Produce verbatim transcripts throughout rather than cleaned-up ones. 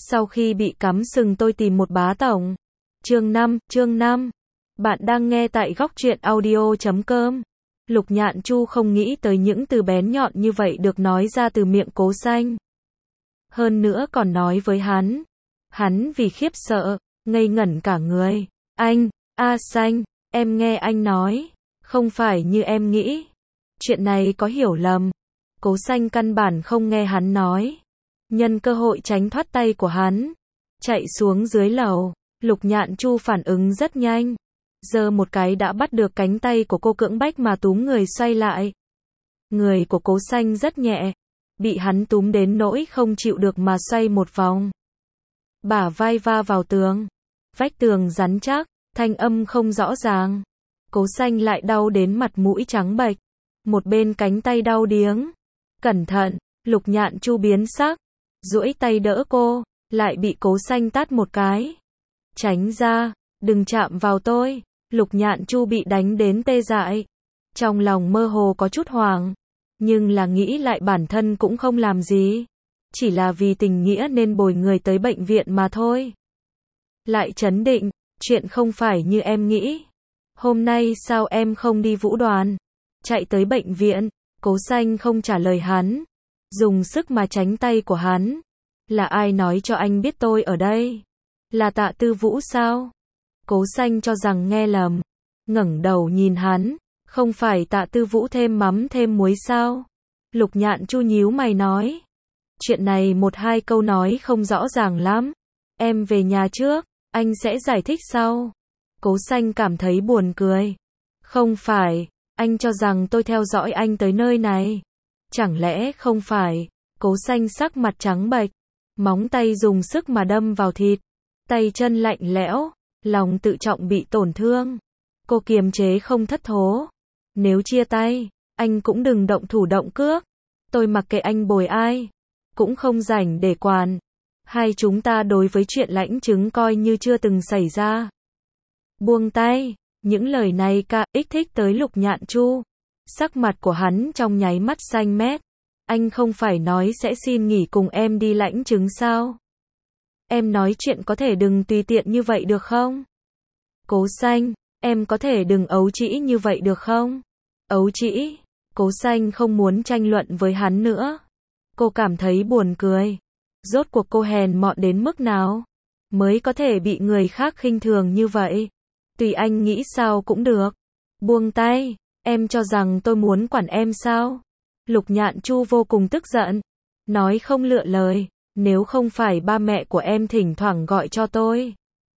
Sau khi bị cắm sừng tôi tìm một bá tổng. Chương năm, chương năm. Bạn đang nghe tại góc truyện audio chấm com. Lục Nhạn Chu không nghĩ tới những từ bén nhọn như vậy được nói ra từ miệng Cố Xanh. Hơn nữa còn nói với hắn. Hắn vì khiếp sợ, ngây ngẩn cả người. Anh, A Xanh, em nghe anh nói. Không phải như em nghĩ. Chuyện này có hiểu lầm. Cố Xanh căn bản không nghe hắn nói. Nhân cơ hội tránh thoát tay của hắn. Chạy xuống dưới lầu. Lục Nhạn Chu phản ứng rất nhanh. Giơ một cái đã bắt được cánh tay của cô, cưỡng bách mà túm người xoay lại. Người của Cố Xanh rất nhẹ. Bị hắn túm đến nỗi không chịu được mà xoay một vòng. Bả vai va vào tường. Vách tường rắn chắc, thanh âm không rõ ràng. Cố Xanh lại đau đến mặt mũi trắng bệch. Một bên cánh tay đau điếng. Cẩn thận, Lục Nhạn Chu biến sắc. Duỗi tay đỡ cô, lại bị Cố Xanh tát một cái. Tránh ra, đừng chạm vào tôi. Lục Nhạn Chu bị đánh đến tê dại. Trong lòng mơ hồ có chút hoảng. Nhưng là nghĩ lại bản thân cũng không làm gì. Chỉ là vì tình nghĩa nên bồi người tới bệnh viện mà thôi. Lại trấn định, chuyện không phải như em nghĩ. Hôm nay sao em không đi vũ đoàn? Chạy tới bệnh viện, Cố Xanh không trả lời hắn. Dùng sức mà tránh tay của hắn. Là ai nói cho anh biết tôi ở đây? Là Tạ Tư Vũ sao? Cố Xanh cho rằng nghe lầm. Ngẩng đầu nhìn hắn. Không phải Tạ Tư Vũ thêm mắm thêm muối sao? Lục Nhạn Chu nhíu mày nói. Chuyện này một hai câu nói không rõ ràng lắm. Em về nhà trước, anh sẽ giải thích sau. Cố Xanh cảm thấy buồn cười. Không phải, anh cho rằng tôi theo dõi anh tới nơi này. Chẳng lẽ không phải? Cố Xanh sắc mặt trắng bệch. Móng tay dùng sức mà đâm vào thịt. Tay chân lạnh lẽo. Lòng tự trọng bị tổn thương. Cô kiềm chế không thất thố. Nếu chia tay, anh cũng đừng động thủ động cước. Tôi mặc kệ anh bồi ai. Cũng không rảnh để quản. Hai chúng ta đối với chuyện lãnh chứng coi như chưa từng xảy ra. Buông tay. Những lời này ca ích thích tới Lục Nhạn Chu. Sắc mặt của hắn trong nháy mắt xanh mét. Anh không phải nói sẽ xin nghỉ cùng em đi lãnh chứng sao? Em nói chuyện có thể đừng tùy tiện như vậy được không? Cố Xanh, em có thể đừng ấu trĩ như vậy được không? Ấu trĩ? Cố Xanh không muốn tranh luận với hắn nữa. Cô cảm thấy buồn cười. Rốt cuộc cô hèn mọn đến mức nào? Mới có thể bị người khác khinh thường như vậy. Tùy anh nghĩ sao cũng được. Buông tay, em cho rằng tôi muốn quản em sao? Lục Nhạn Chu vô cùng tức giận. Nói không lựa lời. Nếu không phải ba mẹ của em thỉnh thoảng gọi cho tôi.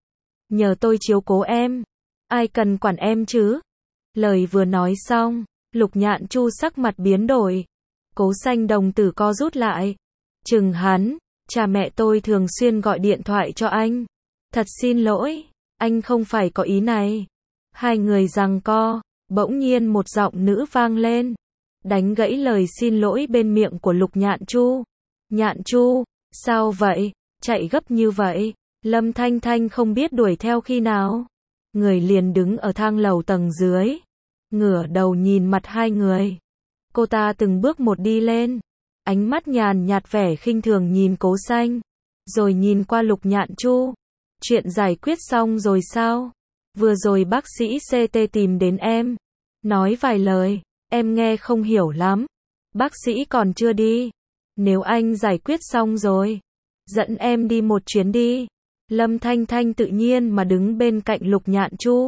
Nhờ tôi chiếu cố em. Ai cần quản em chứ? Lời vừa nói xong, Lục Nhạn Chu sắc mặt biến đổi. Cố Xanh đồng tử co rút lại. Chừng hắn, cha mẹ tôi thường xuyên gọi điện thoại cho anh. Thật xin lỗi, anh không phải có ý này. Hai người giằng co, bỗng nhiên một giọng nữ vang lên. Đánh gãy lời xin lỗi bên miệng của Lục Nhạn Chu. Nhạn Chu, sao vậy? Chạy gấp như vậy. Lâm Thanh Thanh không biết đuổi theo khi nào. Người liền đứng ở thang lầu tầng dưới. Ngửa đầu nhìn mặt hai người. Cô ta từng bước một đi lên. Ánh mắt nhàn nhạt vẻ khinh thường nhìn Cố Xanh. Rồi nhìn qua Lục Nhạn Chu. Chuyện giải quyết xong rồi sao? Vừa rồi bác sĩ xê tê tìm đến em. Nói vài lời. Em nghe không hiểu lắm. Bác sĩ còn chưa đi. Nếu anh giải quyết xong rồi. Dẫn em đi một chuyến đi. Lâm Thanh Thanh tự nhiên mà đứng bên cạnh Lục Nhạn Chu.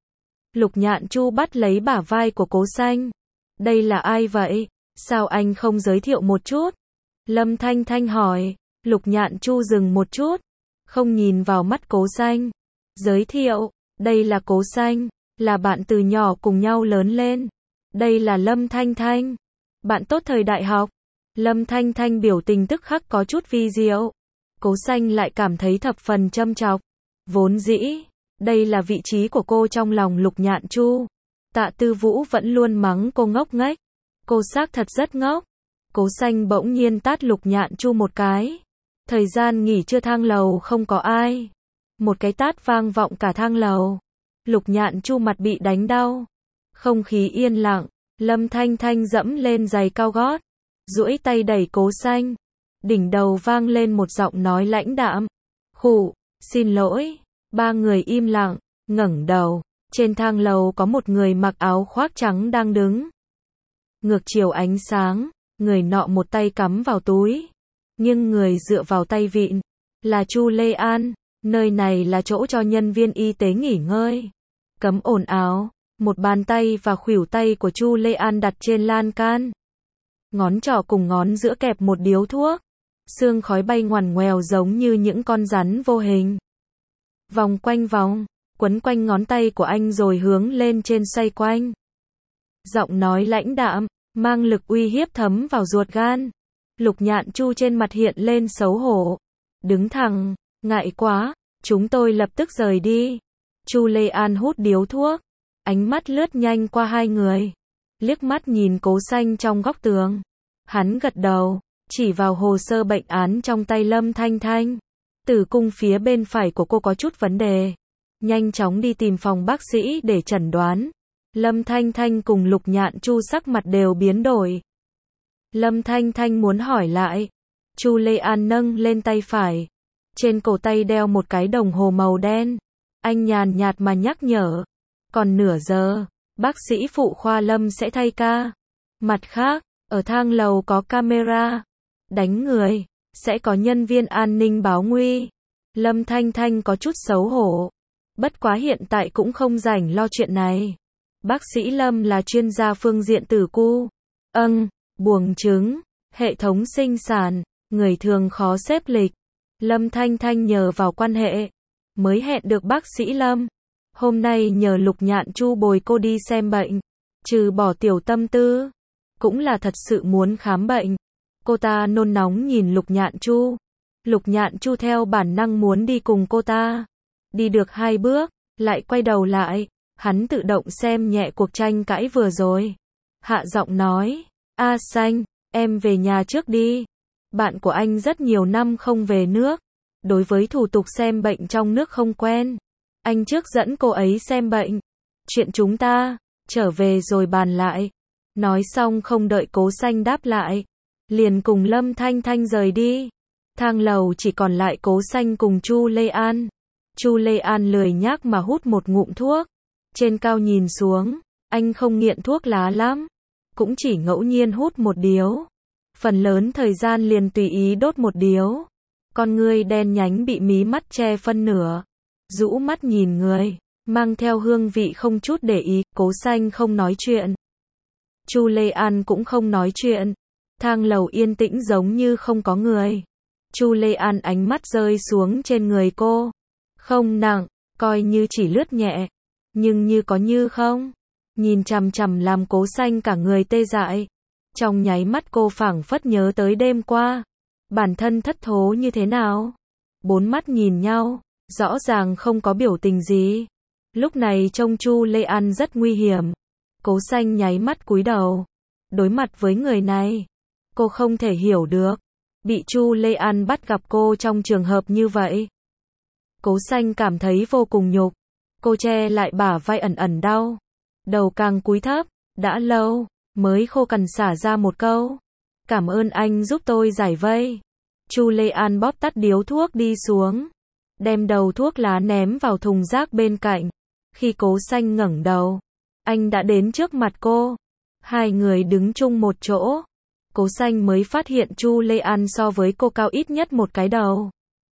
Lục Nhạn Chu bắt lấy bả vai của Cố Xanh. Đây là ai vậy? Sao anh không giới thiệu một chút? Lâm Thanh Thanh hỏi. Lục Nhạn Chu dừng một chút. Không nhìn vào mắt Cố Xanh. Giới thiệu. Đây là Cố Xanh. Là bạn từ nhỏ cùng nhau lớn lên. Đây là Lâm Thanh Thanh. Bạn tốt thời đại học. Lâm Thanh Thanh biểu tình tức khắc có chút vi diệu. Cố Xanh lại cảm thấy thập phần châm chọc. Vốn dĩ, đây là vị trí của cô trong lòng Lục Nhạn Chu. Tạ Tư Vũ vẫn luôn mắng cô ngốc nghếch. Cô xác thật rất ngốc. Cố Xanh bỗng nhiên tát Lục Nhạn Chu một cái. Thời gian nghỉ trưa thang lầu không có ai. Một cái tát vang vọng cả thang lầu. Lục Nhạn Chu mặt bị đánh đau. Không khí yên lặng. Lâm Thanh Thanh dẫm lên giày cao gót. Duỗi tay đẩy Cố Xanh. Đỉnh đầu vang lên một giọng nói lãnh đạm. Khụ, xin lỗi. Ba người im lặng, ngẩng đầu. Trên thang lầu có một người mặc áo khoác trắng đang đứng. Ngược chiều ánh sáng, người nọ một tay cắm vào túi. Nhưng người dựa vào tay vịn, là Chu Lê An. Nơi này là chỗ cho nhân viên y tế nghỉ ngơi. Cấm ồn ào. Một bàn tay và khuỷu tay của Chu Lê An đặt trên lan can. Ngón trỏ cùng ngón giữa kẹp một điếu thuốc. Sương khói bay ngoằn ngoèo giống như những con rắn vô hình. Vòng quanh vòng, quấn quanh ngón tay của anh rồi hướng lên trên xoay quanh. Giọng nói lãnh đạm, mang lực uy hiếp thấm vào ruột gan. Lục Nhạn Chu trên mặt hiện lên xấu hổ. Đứng thẳng, ngại quá, chúng tôi lập tức rời đi. Chu Lê An hút điếu thuốc. Ánh mắt lướt nhanh qua hai người. Liếc mắt nhìn Cố Xanh trong góc tường. Hắn gật đầu, chỉ vào hồ sơ bệnh án trong tay Lâm Thanh Thanh. Tử cung phía bên phải của cô có chút vấn đề. Nhanh chóng đi tìm phòng bác sĩ để chẩn đoán. Lâm Thanh Thanh cùng Lục Nhạn Chu sắc mặt đều biến đổi. Lâm Thanh Thanh muốn hỏi lại. Chu Lê An nâng lên tay phải. Trên cổ tay đeo một cái đồng hồ màu đen. Anh nhàn nhạt mà nhắc nhở. Còn nửa giờ, bác sĩ phụ khoa Lâm sẽ thay ca. Mặt khác, ở thang lầu có camera. Đánh người, sẽ có nhân viên an ninh báo nguy. Lâm Thanh Thanh có chút xấu hổ. Bất quá hiện tại cũng không rảnh lo chuyện này. Bác sĩ Lâm là chuyên gia phương diện tử cu. Âng, buồng trứng, hệ thống sinh sản, người thường khó xếp lịch. Lâm Thanh Thanh nhờ vào quan hệ, mới hẹn được bác sĩ Lâm. Hôm nay nhờ Lục Nhạn Chu bồi cô đi xem bệnh. Trừ bỏ tiểu tâm tư, cũng là thật sự muốn khám bệnh. Cô ta nôn nóng nhìn Lục Nhạn Chu. Lục Nhạn Chu theo bản năng muốn đi cùng cô ta. Đi được hai bước, lại quay đầu lại. Hắn tự động xem nhẹ cuộc tranh cãi vừa rồi. Hạ giọng nói, A Xanh, em về nhà trước đi. Bạn của anh rất nhiều năm không về nước. Đối với thủ tục xem bệnh trong nước không quen. Anh trước dẫn cô ấy xem bệnh. Chuyện chúng ta, trở về rồi bàn lại. Nói xong không đợi Cố Xanh đáp lại. Liền cùng Lâm Thanh Thanh rời đi. Thang lầu chỉ còn lại Cố Xanh cùng Chu Lê An. Chu Lê An lười nhác mà hút một ngụm thuốc. Trên cao nhìn xuống, anh không nghiện thuốc lá lắm. Cũng chỉ ngẫu nhiên hút một điếu. Phần lớn thời gian liền tùy ý đốt một điếu. Con ngươi đen nhánh bị mí mắt che phân nửa. Rũ mắt nhìn người, mang theo hương vị không chút để ý. Cố Xanh không nói chuyện. Chu Lê An cũng không nói chuyện. Thang lầu yên tĩnh giống như không có người. Chu Lê An ánh mắt rơi xuống trên người cô. Không nặng, coi như chỉ lướt nhẹ. Nhưng như có như không. Nhìn chằm chằm làm Cố Xanh cả người tê dại. Trong nháy mắt cô phảng phất nhớ tới đêm qua. Bản thân thất thố như thế nào. Bốn mắt nhìn nhau. Rõ ràng không có biểu tình gì. Lúc này trông Chu Lê An rất nguy hiểm. Cố Xanh nháy mắt cúi đầu. Đối mặt với người này, cô không thể hiểu được. Bị Chu Lê An bắt gặp cô trong trường hợp như vậy. Cố Xanh cảm thấy vô cùng nhục. Cô che lại bả vai ẩn ẩn đau. Đầu càng cúi thấp. Đã lâu, mới khô cằn xả ra một câu. Cảm ơn anh giúp tôi giải vây. Chu Lê An bóp tắt điếu thuốc đi xuống. Đem đầu thuốc lá ném vào thùng rác bên cạnh. Khi Cố Xanh ngẩng đầu, anh đã đến trước mặt cô. Hai người đứng chung một chỗ. Cố Xanh mới phát hiện Chu Lê An so với cô cao ít nhất một cái đầu.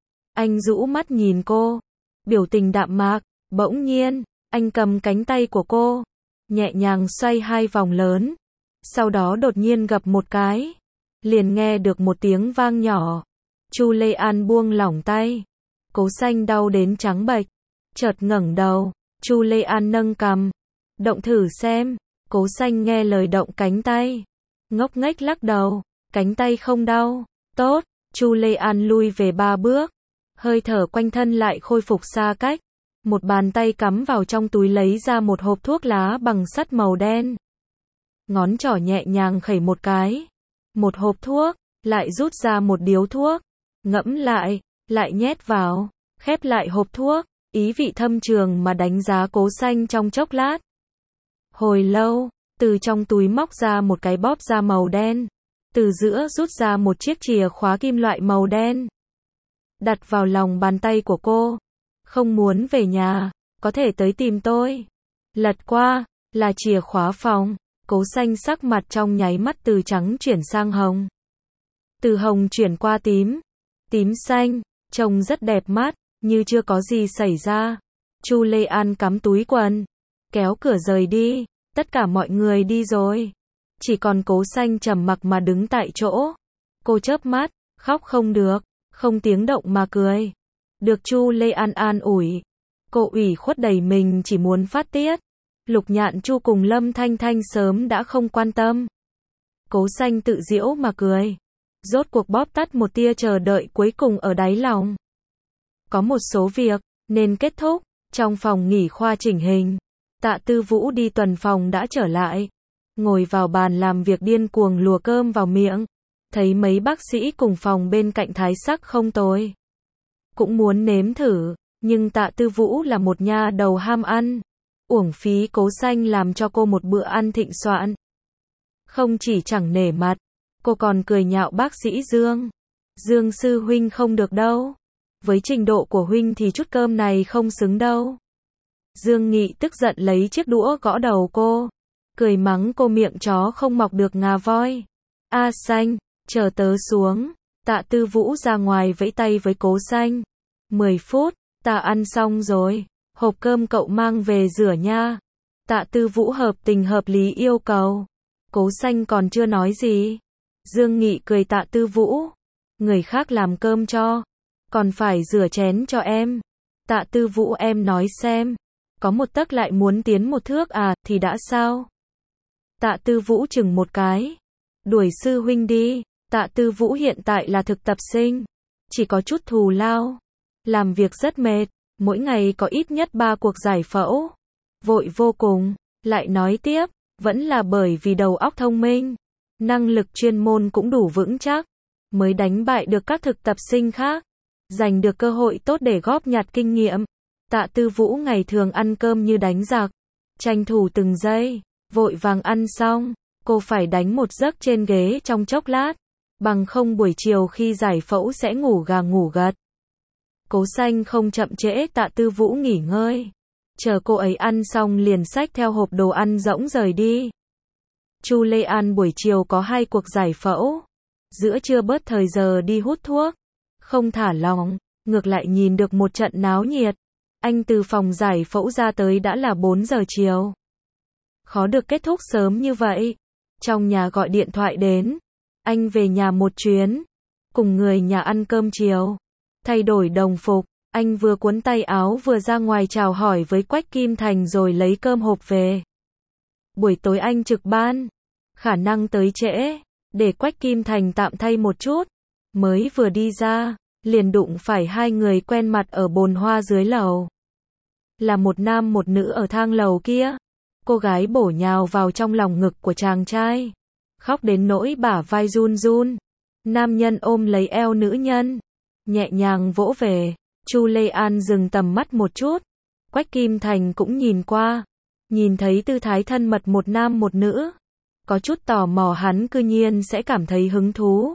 Anh rũ mắt nhìn cô. Biểu tình đạm mạc. Bỗng nhiên, anh cầm cánh tay của cô. Nhẹ nhàng xoay hai vòng lớn. Sau đó đột nhiên gập một cái. Liền nghe được một tiếng vang nhỏ. Chu Lê An buông lỏng tay. Cố Xanh đau đến trắng bệch. Chợt ngẩng đầu. Chu Lê An nâng cằm. Động thử xem. Cố Xanh nghe lời động cánh tay. Ngốc nghếch lắc đầu. Cánh tay không đau. Tốt. Chu Lê An lui về ba bước. Hơi thở quanh thân lại khôi phục xa cách. Một bàn tay cắm vào trong túi lấy ra một hộp thuốc lá bằng sắt màu đen. Ngón trỏ nhẹ nhàng khẩy một cái. Một hộp thuốc. Lại rút ra một điếu thuốc. Ngẫm lại. Lại nhét vào. Khép lại hộp thuốc. Ý vị thâm trường mà đánh giá Cố Xanh trong chốc lát. Hồi lâu, từ trong túi móc ra một cái bóp da màu đen. từ giữa rút ra một chiếc chìa khóa kim loại màu đen, đặt vào lòng bàn tay của cô. Không muốn về nhà, có thể tới tìm tôi. Lật qua, là chìa khóa phòng. Cố Xanh sắc mặt trong nháy mắt từ trắng chuyển sang hồng. Từ hồng chuyển qua tím. Tím xanh, trông rất đẹp mắt, như chưa có gì xảy ra. Chu Lê An cắm túi quần, kéo cửa rời đi. Tất cả mọi người đi rồi. Chỉ còn Cố Xanh trầm mặc mà đứng tại chỗ. Cô chớp mắt, khóc không được, không tiếng động mà cười. Được Chu Lê An an ủi. Cô ủy khuất đầy mình chỉ muốn phát tiết. Lục Nhạn Chu cùng Lâm Thanh Thanh sớm đã không quan tâm. Cố Xanh tự giễu mà cười. Rốt cuộc bóp tắt một tia chờ đợi cuối cùng ở đáy lòng. Có một số việc, nên kết thúc. Trong phòng nghỉ khoa chỉnh hình, Tạ Tư Vũ đi tuần phòng đã trở lại. Ngồi vào bàn làm việc điên cuồng lùa cơm vào miệng. Thấy mấy bác sĩ cùng phòng bên cạnh thái sắc không tồi. Cũng muốn nếm thử, nhưng Tạ Tư Vũ là một nha đầu ham ăn. Uổng phí Cố Xanh làm cho cô một bữa ăn thịnh soạn. Không chỉ chẳng nể mặt, cô còn cười nhạo bác sĩ Dương. Dương sư huynh không được đâu. Với trình độ của huynh thì chút cơm này không xứng đâu. Dương Nghị tức giận lấy chiếc đũa gõ đầu cô. Cười mắng cô miệng chó không mọc được ngà voi. A Xanh, chờ tớ xuống. Tạ Tư Vũ ra ngoài vẫy tay với Cố Xanh. mười phút, ta ăn xong rồi. Hộp cơm cậu mang về rửa nha. Tạ Tư Vũ hợp tình hợp lý yêu cầu. Cố Xanh còn chưa nói gì. Dương Nghị cười Tạ Tư Vũ. Người khác làm cơm cho, còn phải rửa chén cho em. Tạ Tư Vũ em nói xem. Có một tấc lại muốn tiến một thước à, thì đã sao? Tạ Tư Vũ chừng một cái. Đuổi sư huynh đi. Tạ Tư Vũ hiện tại là thực tập sinh. Chỉ có chút thù lao. Làm việc rất mệt. Mỗi ngày có ít nhất ba cuộc giải phẫu. Vội vô cùng. Lại nói tiếp, vẫn là bởi vì đầu óc thông minh. Năng lực chuyên môn cũng đủ vững chắc. Mới đánh bại được các thực tập sinh khác. Giành được cơ hội tốt để góp nhặt kinh nghiệm. Tạ Tư Vũ ngày thường ăn cơm như đánh giặc. Tranh thủ từng giây. Vội vàng ăn xong. Cô phải đánh một giấc trên ghế trong chốc lát. Bằng không buổi chiều khi giải phẫu sẽ ngủ gà ngủ gật. Cố Xanh không chậm trễ Tạ Tư Vũ nghỉ ngơi. Chờ cô ấy ăn xong liền xách theo hộp đồ ăn rỗng rời đi. Chu Lê An buổi chiều có hai cuộc giải phẫu. Giữa trưa bớt thời giờ đi hút thuốc. Không thả lỏng, ngược lại nhìn được một trận náo nhiệt. Anh từ phòng giải phẫu ra tới đã là bốn giờ chiều. Khó được kết thúc sớm như vậy. Trong nhà gọi điện thoại đến. Anh về nhà một chuyến. Cùng người nhà ăn cơm chiều. Thay đổi đồng phục. Anh vừa cuốn tay áo vừa ra ngoài chào hỏi với Quách Kim Thành rồi lấy cơm hộp về. Buổi tối anh trực ban. Khả năng tới trễ. Để Quách Kim Thành tạm thay một chút. Mới vừa đi ra. Liền đụng phải hai người quen mặt ở bồn hoa dưới lầu. Là một nam một nữ ở thang lầu kia. Cô gái bổ nhào vào trong lòng ngực của chàng trai. Khóc đến nỗi bả vai run run. Nam nhân ôm lấy eo nữ nhân. Nhẹ nhàng vỗ về. Chu Lê An dừng tầm mắt một chút. Quách Kim Thành cũng nhìn qua. Nhìn thấy tư thái thân mật một nam một nữ. Có chút tò mò hắn cư nhiên sẽ cảm thấy hứng thú.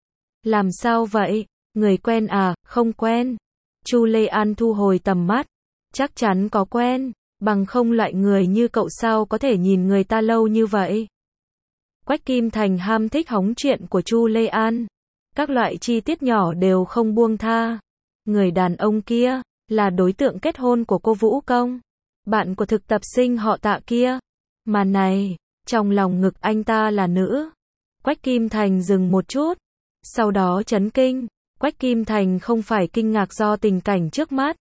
Làm sao vậy? Người quen à? Không quen. Chu Lê An thu hồi tầm mắt. Chắc chắn có quen. Bằng không loại người như cậu sao có thể nhìn người ta lâu như vậy. Quách Kim Thành ham thích hóng chuyện của Chu Lê An. Các loại chi tiết nhỏ đều không buông tha. Người đàn ông kia, là đối tượng kết hôn của cô Vũ Công. Bạn của thực tập sinh họ Tạ kia. Mà này, trong lòng ngực anh ta là nữ. Quách Kim Thành dừng một chút. Sau đó chấn kinh. Quách Kim Thành không phải kinh ngạc do tình cảnh trước mắt.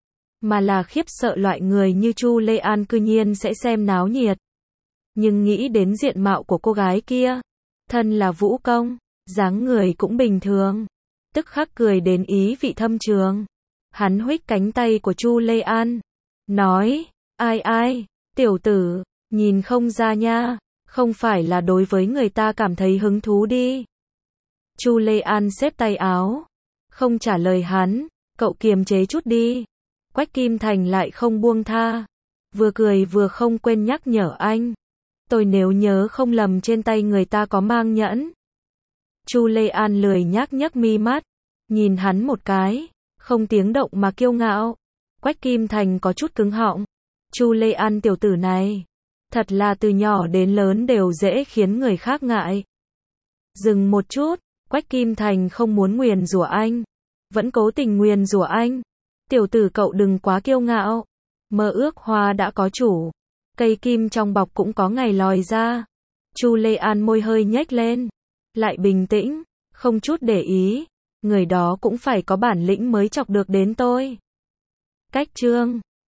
Mà là khiếp sợ loại người như Chu Lê An cư nhiên sẽ xem náo nhiệt. Nhưng nghĩ đến diện mạo của cô gái kia. Thân là Vũ Công. Dáng người cũng bình thường. Tức khắc cười đến ý vị thâm trường. Hắn huých cánh tay của Chu Lê An. Nói, ai ai, tiểu tử, nhìn không ra nha. Không phải là đối với người ta cảm thấy hứng thú đi. Chu Lê An xếp tay áo. Không trả lời hắn. Cậu kiềm chế chút đi. Quách Kim Thành lại không buông tha. Vừa cười vừa không quên nhắc nhở anh. Tôi nếu nhớ không lầm trên tay người ta có mang nhẫn. Chu Lê An lười nhác nhấc mi mắt, nhìn hắn một cái, không tiếng động mà kiêu ngạo. Quách Kim Thành có chút cứng họng. Chu Lê An tiểu tử này, thật là từ nhỏ đến lớn đều dễ khiến người khác ngại. Dừng một chút, Quách Kim Thành không muốn nguyền rủa anh, vẫn cố tình nguyền rủa anh. Tiểu tử cậu đừng quá kiêu ngạo. Mơ ước hoa đã có chủ, cây kim trong bọc cũng có ngày lòi ra. Chu Lê An môi hơi nhếch lên, lại bình tĩnh, không chút để ý. Người đó cũng phải có bản lĩnh mới chọc được đến tôi. Cách chương